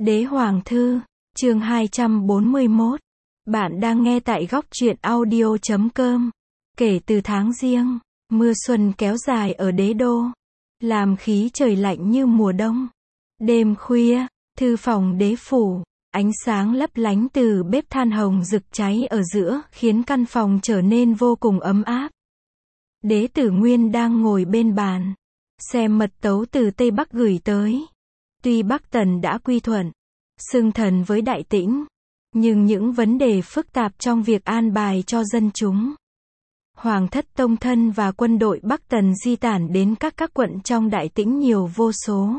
Đế Hoàng Thư, chương 241. Bạn đang nghe tại góc truyện audio.com. Kể từ tháng Giêng, mưa xuân kéo dài ở đế đô, làm khí trời lạnh như mùa đông. Đêm khuya, thư phòng đế phủ, ánh sáng lấp lánh từ bếp than hồng rực cháy ở giữa, khiến căn phòng trở nên vô cùng ấm áp. Đế Tử Nguyên đang ngồi bên bàn, xem mật tấu từ Tây Bắc gửi tới. Tuy Bắc Tần đã quy thuận, xưng thần với Đại Tĩnh, nhưng những vấn đề phức tạp trong việc an bài cho dân chúng. Hoàng thất tông thân và quân đội Bắc Tần di tản đến các quận trong Đại Tĩnh nhiều vô số.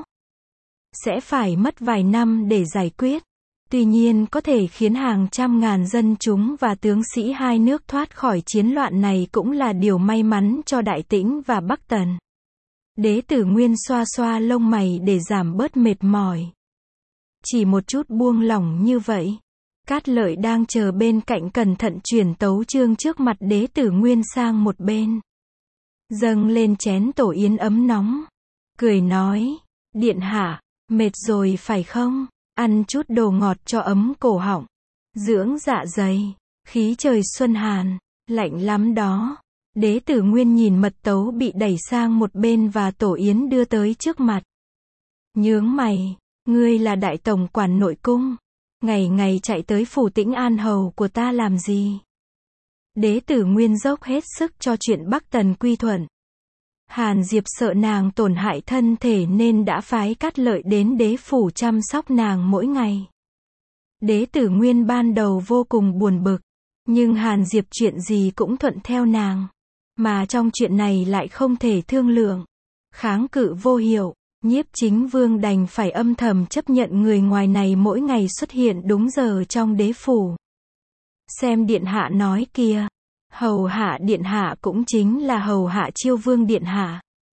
Sẽ phải mất vài năm để giải quyết. Tuy nhiên có thể khiến hàng trăm ngàn dân chúng và tướng sĩ hai nước thoát khỏi chiến loạn này cũng là điều may mắn cho Đại Tĩnh và Bắc Tần. Đế Tử Nguyên xoa xoa lông mày để giảm bớt mệt mỏi. Chỉ một chút buông lỏng như vậy. Cát Lợi đang chờ bên cạnh cẩn thận chuyển tấu chương trước mặt Đế Tử Nguyên sang một bên. Dâng lên chén tổ yến ấm nóng. Cười nói, điện hạ, mệt rồi phải không? Ăn chút đồ ngọt cho ấm cổ họng, dưỡng dạ dày. Khí trời xuân hàn, lạnh lắm đó. Đế Tử Nguyên nhìn mật tấu bị đẩy sang một bên và tổ yến đưa tới trước mặt. Nhướng mày, ngươi là đại tổng quản nội cung, ngày ngày chạy tới phủ Tĩnh An hầu của ta làm gì? Đế Tử Nguyên dốc hết sức cho chuyện Bắc Tần quy thuận. Hàn Diệp sợ nàng tổn hại thân thể nên đã phái Cát Lợi đến đế phủ chăm sóc nàng mỗi ngày. Đế Tử Nguyên ban đầu vô cùng buồn bực, nhưng Hàn Diệp chuyện gì cũng thuận theo nàng, mà trong chuyện này lại không thể thương lượng, kháng cự vô hiệu. Nhiếp Chính Vương đành phải âm thầm chấp nhận người ngoài này mỗi ngày xuất hiện đúng giờ trong đế phủ. Xem điện hạ nói kìa, hầu hạ điện hạ cũng chính là hầu hạ Chiêu Vương điện hạ.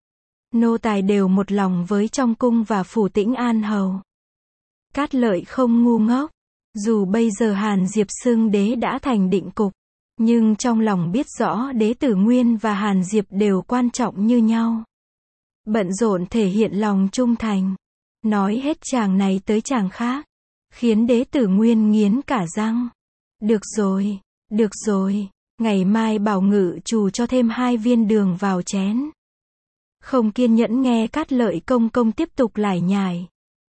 Nô tài đều một lòng với trong cung và phủ Tĩnh An hầu. Cát Lợi không ngu ngốc, dù bây giờ Hàn Diệp xưng đế đã thành định cục, nhưng trong lòng biết rõ Đế Tử Nguyên và Hàn Diệp đều quan trọng như nhau. Bận rộn thể hiện lòng trung thành, nói hết chàng này tới chàng khác, khiến Đế Tử Nguyên nghiến cả răng. Được rồi, ngày mai bảo ngự trù cho thêm 2 viên đường vào chén. Không kiên nhẫn nghe Cát Lợi công công tiếp tục lải nhải.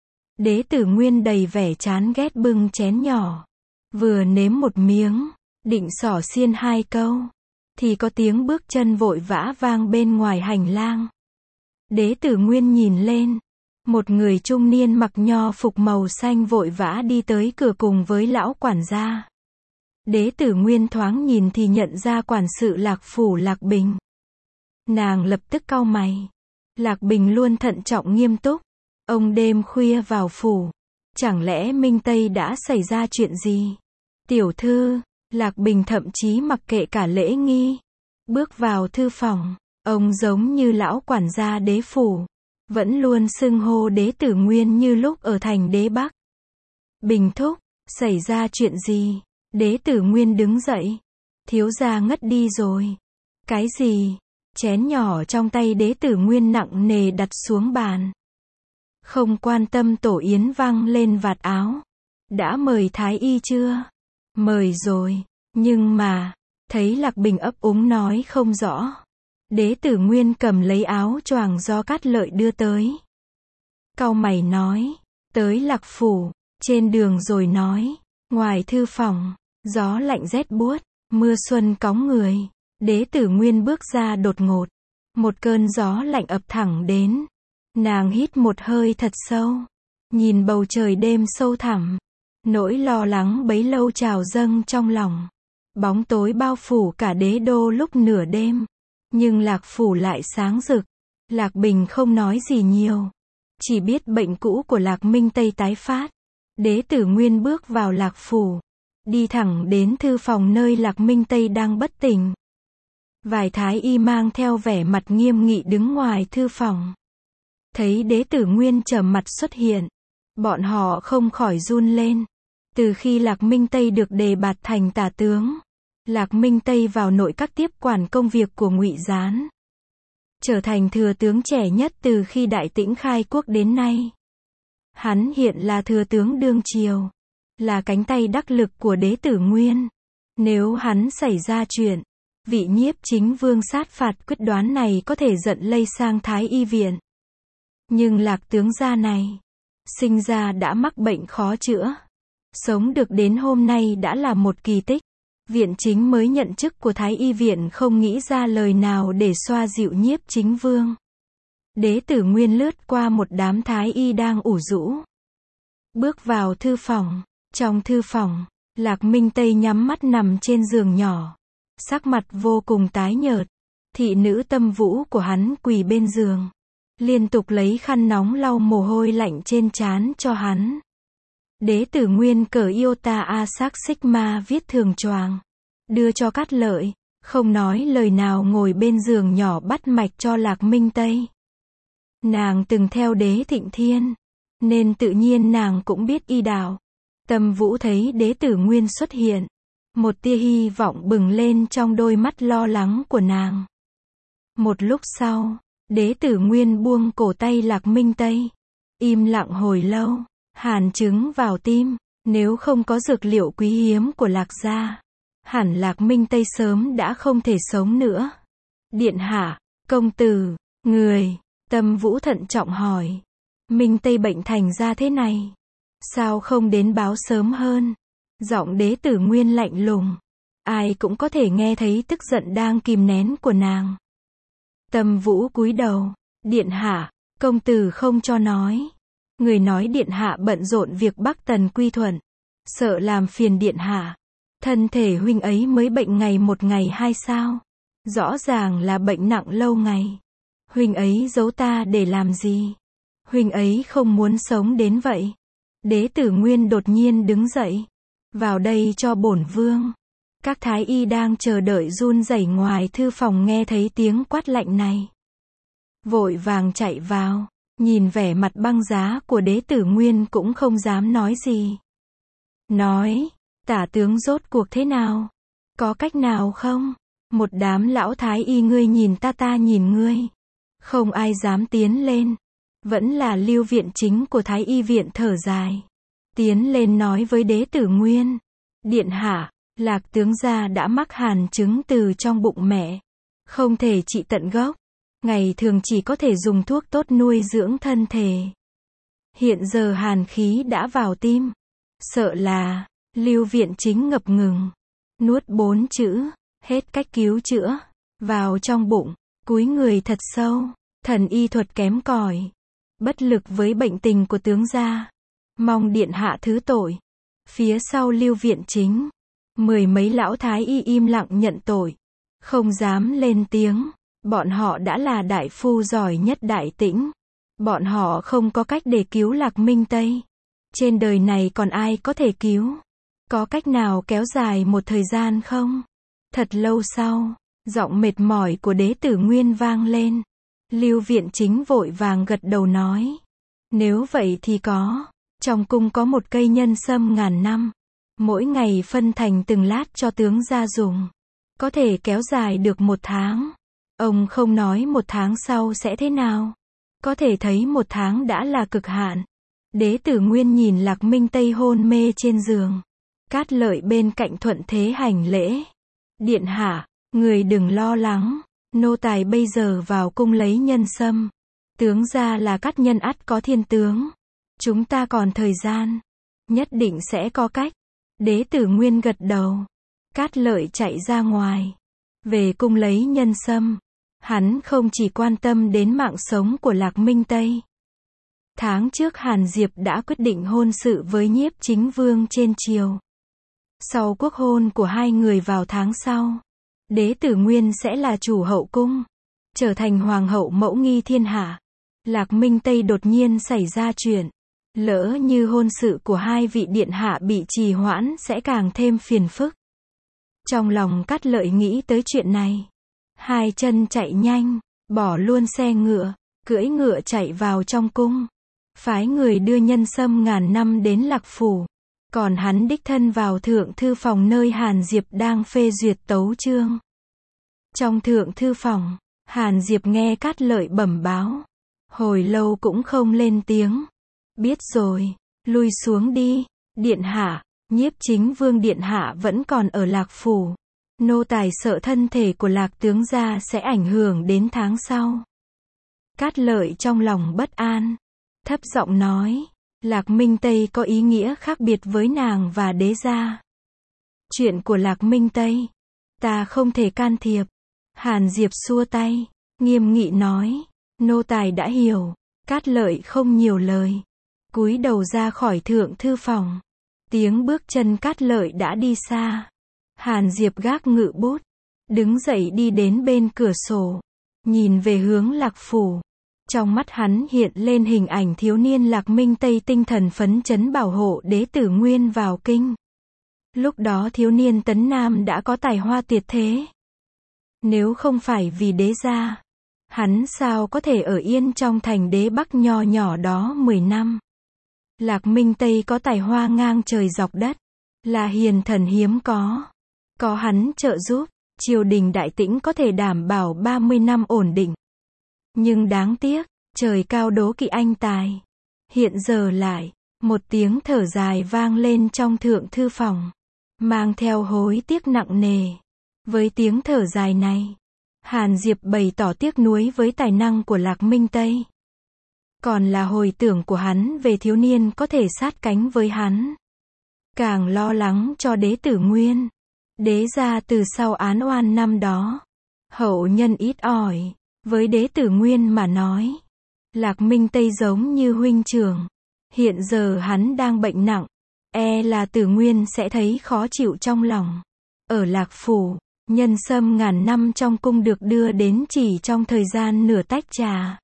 Đế Tử Nguyên đầy vẻ chán ghét bưng chén nhỏ, vừa nếm một miếng, định xỏ xiên 2 câu, thì có tiếng bước chân vội vã vang bên ngoài hành lang. Đế Tử Nguyên nhìn lên, một người trung niên mặc nho phục màu xanh vội vã đi tới cửa cùng với lão quản gia. Đế Tử Nguyên thoáng nhìn thì nhận ra quản sự Lạc phủ Lạc Bình. Nàng lập tức cau mày. Lạc Bình luôn thận trọng nghiêm túc. Ông đêm khuya vào phủ, chẳng lẽ Minh Tây đã xảy ra chuyện gì? Tiểu thư, Lạc Bình thậm chí mặc kệ cả lễ nghi, bước vào thư phòng. Ông giống như lão quản gia đế phủ, vẫn luôn xưng hô Đế Tử Nguyên như lúc ở thành đế Bắc. Bình thúc, xảy ra chuyện gì? Đế Tử Nguyên đứng dậy. Thiếu gia ngất đi rồi. Cái gì? Chén nhỏ trong tay Đế Tử Nguyên nặng nề đặt xuống bàn. Không quan tâm tổ yến vang lên vạt áo. Đã mời thái y chưa? Mời rồi, nhưng mà, thấy Lạc Bình ấp úng nói không rõ. Đế Tử Nguyên cầm lấy áo choàng do Cát Lợi đưa tới. Cau mày nói, tới Lạc phủ, trên đường rồi nói, ngoài thư phòng, gió lạnh rét buốt, mưa xuân cóng người. Đế Tử Nguyên bước ra đột ngột, một cơn gió lạnh ập thẳng đến. Nàng hít một hơi thật sâu, nhìn bầu trời đêm sâu thẳm, nỗi lo lắng bấy lâu trào dâng trong lòng. Bóng tối bao phủ cả đế đô lúc nửa đêm. Nhưng Lạc phủ lại sáng rực. Lạc Bình không nói gì nhiều, chỉ biết bệnh cũ của Lạc Minh Tây tái phát. Đế Tử Nguyên bước vào Lạc phủ, đi thẳng đến thư phòng nơi Lạc Minh Tây đang bất tỉnh. Vài thái y mang theo vẻ mặt nghiêm nghị đứng ngoài thư phòng. Thấy Đế Tử Nguyên trầm mặt xuất hiện, bọn họ không khỏi run lên. Từ khi Lạc Minh Tây được đề bạt thành tả tướng, Lạc Minh Tây vào nội các tiếp quản công việc của Ngụy Gián, trở thành thừa tướng trẻ nhất từ khi Đại Tĩnh khai quốc đến nay. Hắn hiện là thừa tướng đương triều, là cánh tay đắc lực của đế tử Nguyên. Nếu hắn xảy ra chuyện, vị Nhiếp Chính Vương sát phạt quyết đoán này có thể giận lây sang Thái Y viện. Nhưng Lạc tướng gia này, sinh ra đã mắc bệnh khó chữa. Sống được đến hôm nay đã là một kỳ tích. Viện chính mới nhận chức của Thái Y viện không nghĩ ra lời nào để xoa dịu Nhiếp Chính Vương. Đế tử Nguyên lướt qua một đám Thái Y đang ủ rũ. Bước vào thư phòng. Trong thư phòng, Lạc Minh Tây nhắm mắt nằm trên giường nhỏ. Sắc mặt vô cùng tái nhợt. Thị nữ Tâm Vũ của hắn quỳ bên giường. Liên tục lấy khăn nóng lau mồ hôi lạnh trên trán cho hắn. Đế tử Nguyên cởi Iota Asac Sigma viết thường choàng. Đưa cho Cát Lợi. Không nói lời nào ngồi bên giường nhỏ bắt mạch cho Lạc Minh Tây. Nàng từng theo đế Thịnh Thiên. Nên tự nhiên nàng cũng biết y đạo. Tâm Vũ thấy đế tử Nguyên xuất hiện. Một tia hy vọng bừng lên trong đôi mắt lo lắng của nàng. Một lúc sau, đế tử Nguyên buông cổ tay Lạc Minh Tây. Im lặng hồi lâu, hàn chứng vào tim. Nếu không có dược liệu quý hiếm của Lạc gia, hẳn Lạc Minh Tây sớm đã không thể sống nữa. Điện hạ, công tử, người. Tâm Vũ thận trọng hỏi. Minh Tây bệnh thành ra thế này. Sao không đến báo sớm hơn? Giọng đế tử Nguyên lạnh lùng. Ai cũng có thể nghe thấy tức giận đang kìm nén của nàng. Tâm Vũ cúi đầu. Điện hạ, công tử không cho nói. Người nói điện hạ bận rộn việc Bắc Tần quy thuận. Sợ làm phiền điện hạ. Thân thể huynh ấy mới bệnh ngày một ngày hai sao? Rõ ràng là bệnh nặng lâu ngày. Huynh ấy giấu ta để làm gì? Huynh ấy không muốn sống đến vậy. Đế tử Nguyên đột nhiên đứng dậy. Vào đây cho bổn vương. Các thái y đang chờ đợi run rẩy ngoài thư phòng nghe thấy tiếng quát lạnh này. Vội vàng chạy vào. Nhìn vẻ mặt băng giá của đế tử Nguyên cũng không dám nói gì. Nói, tả tướng rốt cuộc thế nào? Có cách nào không? Một đám lão thái y ngươi nhìn ta nhìn ngươi. Không ai dám tiến lên. Vẫn là Lưu viện chính của Thái Y viện thở dài. Tiến lên nói với đế tử Nguyên. Điện hạ, Lạc tướng gia đã mắc hàn chứng từ trong bụng mẹ. Không thể trị tận gốc. Ngày thường chỉ có thể dùng thuốc tốt nuôi dưỡng thân thể. Hiện giờ hàn khí đã vào tim. Sợ là, Lưu viện chính ngập ngừng. Nuốt 4 chữ, hết cách cứu chữa. Vào trong bụng, cúi người thật sâu. Thần y thuật kém cỏi. Bất lực với bệnh tình của tướng gia. Mong điện hạ thứ tội. Phía sau Lưu viện chính. 10 mấy lão thái y im lặng nhận tội. Không dám lên tiếng. Bọn họ đã là đại phu giỏi nhất Đại Tĩnh. Bọn họ không có cách để cứu Lạc Minh Tây. Trên đời này còn ai có thể cứu? Có cách nào kéo dài một thời gian không? Thật lâu sau, giọng mệt mỏi của đế tử Nguyên vang lên. Lưu viện chính vội vàng gật đầu nói. Nếu vậy thì có. Trong cung có một cây nhân sâm ngàn năm. Mỗi ngày phân thành từng lát cho tướng gia dùng. Có thể kéo dài được 1 tháng. Ông không nói 1 tháng sau sẽ thế nào. Có thể thấy 1 tháng đã là cực hạn. Đế tử Nguyên nhìn Lạc Minh Tây hôn mê trên giường. Cát Lợi bên cạnh thuận thế hành lễ. Điện hạ, người đừng lo lắng. Nô tài bây giờ vào cung lấy nhân sâm. Tướng gia là Cát nhân ắt có thiên tướng. Chúng ta còn thời gian. Nhất định sẽ có cách. Đế tử Nguyên gật đầu. Cát Lợi chạy ra ngoài. Về cung lấy nhân sâm. Hắn không chỉ quan tâm đến mạng sống của Lạc Minh Tây. Tháng trước Hàn Diệp đã quyết định hôn sự với Nhiếp Chính Vương trên triều. Sau quốc hôn của hai người vào tháng sau, đế tử Nguyên sẽ là chủ hậu cung, trở thành hoàng hậu mẫu nghi thiên hạ. Lạc Minh Tây đột nhiên xảy ra chuyện. Lỡ như hôn sự của hai vị điện hạ bị trì hoãn sẽ càng thêm phiền phức. Trong lòng Cát Lợi nghĩ tới chuyện này. Hai chân chạy nhanh, bỏ luôn xe ngựa, cưỡi ngựa chạy vào trong cung. Phái người đưa nhân sâm ngàn năm đến Lạc Phủ. Còn hắn đích thân vào thượng thư phòng nơi Hàn Diệp đang phê duyệt tấu chương. Trong thượng thư phòng, Hàn Diệp nghe Cát Lợi bẩm báo. Hồi lâu cũng không lên tiếng. Biết rồi, lui xuống đi, điện hạ, Nhiếp Chính Vương điện hạ vẫn còn ở Lạc Phủ. Nô tài sợ thân thể của Lạc tướng gia sẽ ảnh hưởng đến tháng sau. Cát Lợi trong lòng bất an, thấp giọng nói, Lạc Minh Tây có ý nghĩa khác biệt với nàng và đế gia. Chuyện của Lạc Minh Tây, ta không thể can thiệp. Hàn Diệp xua tay, nghiêm nghị nói, nô tài đã hiểu. Cát Lợi không nhiều lời, cúi đầu ra khỏi thượng thư phòng. Tiếng bước chân Cát Lợi đã đi xa. Hàn Diệp gác ngự bút, đứng dậy đi đến bên cửa sổ, nhìn về hướng Lạc Phủ. Trong mắt hắn hiện lên hình ảnh thiếu niên Lạc Minh Tây tinh thần phấn chấn bảo hộ đế tử Nguyên vào kinh. Lúc đó thiếu niên Tấn Nam đã có tài hoa tuyệt thế. Nếu không phải vì đế gia, hắn sao có thể ở yên trong thành đế Bắc nho nhỏ đó 10 năm. Lạc Minh Tây có tài hoa ngang trời dọc đất, là hiền thần hiếm có. Có hắn trợ giúp, triều đình Đại Tĩnh có thể đảm bảo 30 năm ổn định. Nhưng đáng tiếc, trời cao đố kỵ anh tài. Hiện giờ lại, một tiếng thở dài vang lên trong thượng thư phòng, mang theo hối tiếc nặng nề. Với tiếng thở dài này, Hàn Diệp bày tỏ tiếc nuối với tài năng của Lạc Minh Tây. Còn là hồi tưởng của hắn về thiếu niên có thể sát cánh với hắn. Càng lo lắng cho đế tử Nguyên. Đế gia từ sau án oan năm đó, hậu nhân ít ỏi. Với đế tử Nguyên mà nói, Lạc Minh Tây giống như huynh trưởng. Hiện giờ hắn đang bệnh nặng, e là tử Nguyên sẽ thấy khó chịu trong lòng. Ở Lạc Phủ, nhân sâm ngàn năm trong cung được đưa đến chỉ trong thời gian nửa tách trà.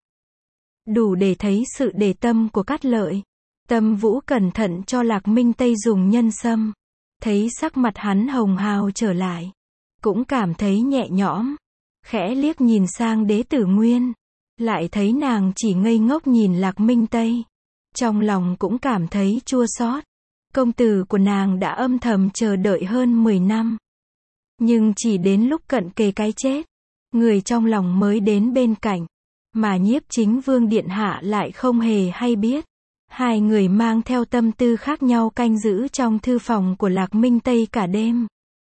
Đủ để thấy sự để tâm của Cát Lợi. Tâm Vũ cẩn thận cho Lạc Minh Tây dùng nhân sâm. Thấy sắc mặt hắn hồng hào trở lại, cũng cảm thấy nhẹ nhõm. Khẽ liếc nhìn sang đế tử Nguyên, lại thấy nàng chỉ ngây ngốc nhìn Lạc Minh Tây. Trong lòng cũng cảm thấy chua xót. Công tử của nàng đã âm thầm chờ đợi hơn 10 năm. Nhưng chỉ đến lúc cận kề cái chết, người trong lòng mới đến bên cạnh. Mà Nhiếp Chính Vương điện hạ lại không hề hay biết. Hai người mang theo tâm tư khác nhau canh giữ trong thư phòng của Lạc Minh Tây cả đêm.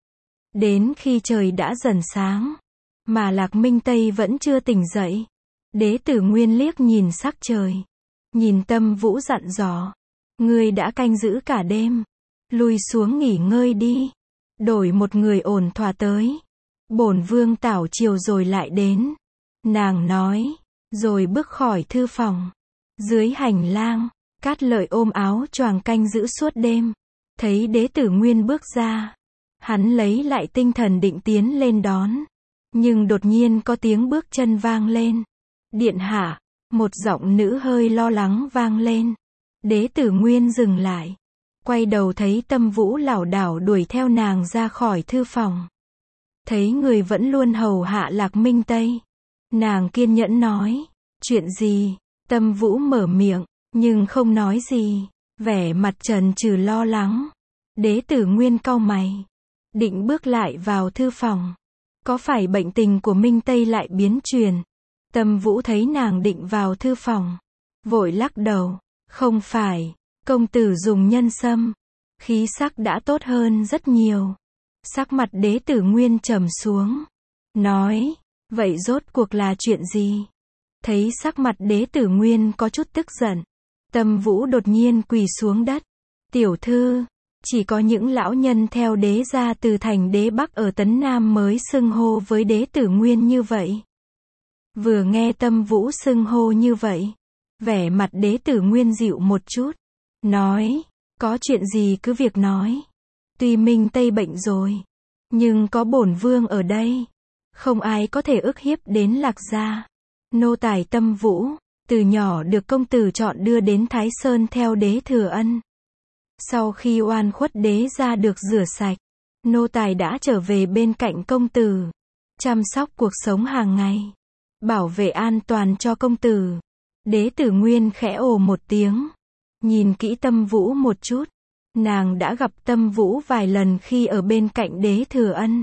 Đến khi trời đã dần sáng, mà Lạc Minh Tây vẫn chưa tỉnh dậy. Đế tử Nguyên liếc nhìn sắc trời, nhìn Tâm Vũ dặn dò, ngươi đã canh giữ cả đêm, lui xuống nghỉ ngơi đi, đổi một người ổn thỏa tới. Bổn vương tảo chiều rồi lại đến. Nàng nói, rồi bước khỏi thư phòng. Dưới hành lang, Cát Lợi ôm áo choàng canh giữ suốt đêm. Thấy đế tử Nguyên bước ra, hắn lấy lại tinh thần định tiến lên đón. Nhưng đột nhiên có tiếng bước chân vang lên. Điện hạ, một giọng nữ hơi lo lắng vang lên. Đế tử Nguyên dừng lại, quay đầu thấy Tâm Vũ lảo đảo đuổi theo nàng ra khỏi thư phòng. Thấy người vẫn luôn hầu hạ Lạc Minh Tây, nàng kiên nhẫn nói, chuyện gì? Tâm Vũ mở miệng, nhưng không nói gì, vẻ mặt trần trừ lo lắng. Đế tử Nguyên cau mày, định bước lại vào thư phòng. Có phải bệnh tình của Minh Tây lại biến chuyển? Tâm Vũ thấy nàng định vào thư phòng, vội lắc đầu, không phải, công tử dùng nhân sâm, khí sắc đã tốt hơn rất nhiều. Sắc mặt đế tử Nguyên trầm xuống, nói, vậy rốt cuộc là chuyện gì? Thấy sắc mặt đế tử Nguyên có chút tức giận, Tâm Vũ đột nhiên quỳ xuống đất. Tiểu thư, chỉ có những lão nhân theo đế gia từ thành đế Bắc ở Tấn Nam mới xưng hô với đế tử Nguyên như vậy. Vừa nghe Tâm Vũ xưng hô như vậy, vẻ mặt đế tử Nguyên dịu một chút, nói, có chuyện gì cứ việc nói. Tuy Minh Tây bệnh rồi, nhưng có bổn vương ở đây, không ai có thể ức hiếp đến Lạc gia. Nô tài Tâm Vũ, từ nhỏ được công tử chọn đưa đến Thái Sơn theo đế Thừa Ân. Sau khi oan khuất đế gia được rửa sạch, nô tài đã trở về bên cạnh công tử, chăm sóc cuộc sống hàng ngày, bảo vệ an toàn cho công tử. Đế tử Nguyên khẽ ồ một tiếng, nhìn kỹ Tâm Vũ một chút. Nàng đã gặp Tâm Vũ vài lần khi ở bên cạnh đế Thừa Ân.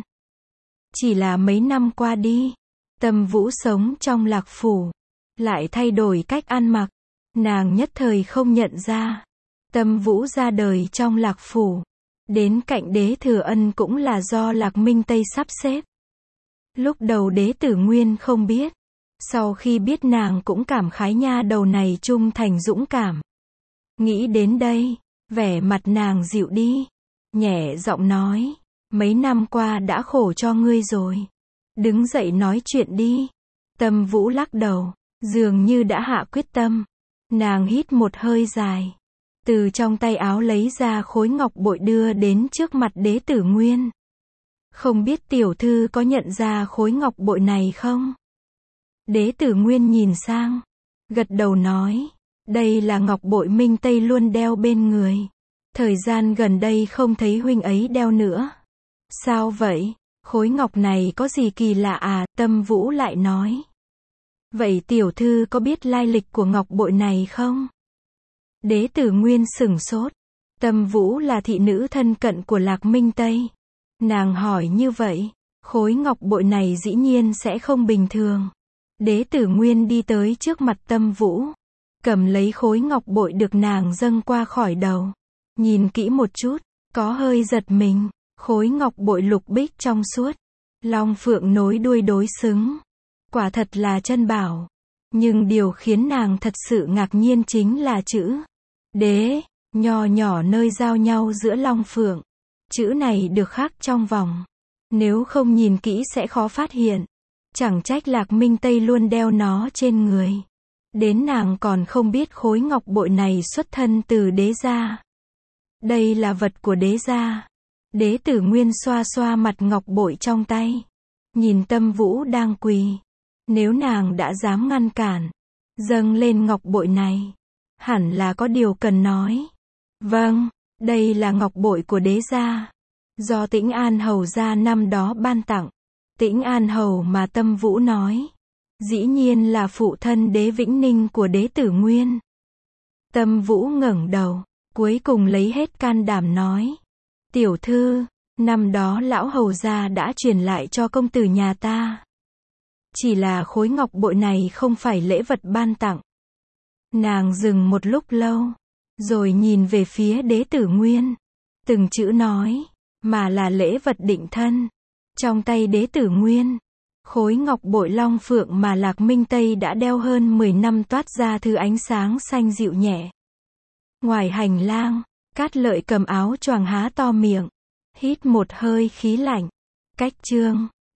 Chỉ là mấy năm qua đi, Tâm Vũ sống trong Lạc Phủ, lại thay đổi cách ăn mặc, Nàng nhất thời không nhận ra. Tâm Vũ ra đời trong Lạc Phủ. Đến cạnh Đế Thừa Ân cũng là do Lạc Minh Tây sắp xếp. Lúc đầu Đế Tử Nguyên không biết. Sau khi biết nàng cũng cảm khái nha đầu này trung thành dũng cảm. Nghĩ đến đây, vẻ mặt nàng dịu đi. Nhẹ giọng nói, mấy năm qua đã khổ cho ngươi rồi. Đứng dậy nói chuyện đi. Tâm Vũ lắc đầu, dường như đã hạ quyết tâm. Nàng hít một hơi dài. Từ trong tay áo lấy ra khối ngọc bội đưa đến trước mặt Đế Tử Nguyên. Không biết tiểu thư có nhận ra khối ngọc bội này không? Đế Tử Nguyên nhìn sang, gật đầu nói, đây là ngọc bội Minh Tây luôn đeo bên người. Thời gian gần đây không thấy huynh ấy đeo nữa. Sao vậy? Khối ngọc này có gì kỳ lạ à? Tâm Vũ lại nói. Vậy tiểu thư có biết lai lịch của ngọc bội này không? Đế Tử Nguyên sửng sốt. Tâm Vũ là thị nữ thân cận của Lạc Minh Tây. Nàng hỏi như vậy, khối ngọc bội này dĩ nhiên sẽ không bình thường. Đế Tử Nguyên đi tới trước mặt Tâm Vũ, cầm lấy khối ngọc bội được nàng dâng qua khỏi đầu. Nhìn kỹ một chút, có hơi giật mình. Khối ngọc bội lục bích trong suốt, long phượng nối đuôi đối xứng. Quả thật là chân bảo. Nhưng điều khiến nàng thật sự ngạc nhiên chính là chữ Đế, nho nhỏ nơi giao nhau giữa long phượng. Chữ này được khắc trong vòng. Nếu không nhìn kỹ sẽ khó phát hiện. Chẳng trách Lạc Minh Tây luôn đeo nó trên người. Đến nàng còn không biết khối ngọc bội này xuất thân từ Đế gia. Đây là vật của Đế gia. Đế Tử Nguyên xoa xoa mặt ngọc bội trong tay. Nhìn Tâm Vũ đang quỳ. Nếu nàng đã dám ngăn cản, dâng lên ngọc bội này, hẳn là có điều cần nói. Vâng, đây là ngọc bội của Đế gia. Do Tĩnh An Hầu gia năm đó ban tặng. Tĩnh An Hầu mà Tâm Vũ nói. Dĩ nhiên là phụ thân Đế Vĩnh Ninh của Đế Tử Nguyên. Tâm Vũ ngẩng đầu, cuối cùng lấy hết can đảm nói. Tiểu thư, năm đó lão hầu gia đã truyền lại cho công tử nhà ta. Chỉ là khối ngọc bội này không phải lễ vật ban tặng. Nàng dừng một lúc lâu, rồi nhìn về phía Đế Tử Nguyên. Từng chữ nói, mà là lễ vật định thân. Trong tay Đế Tử Nguyên, khối ngọc bội long phượng mà Lạc Minh Tây đã đeo hơn 10 năm toát ra thứ ánh sáng xanh dịu nhẹ. Ngoài hành lang, Cát Lợi cầm áo choàng há to miệng, hít một hơi khí lạnh. Cách chương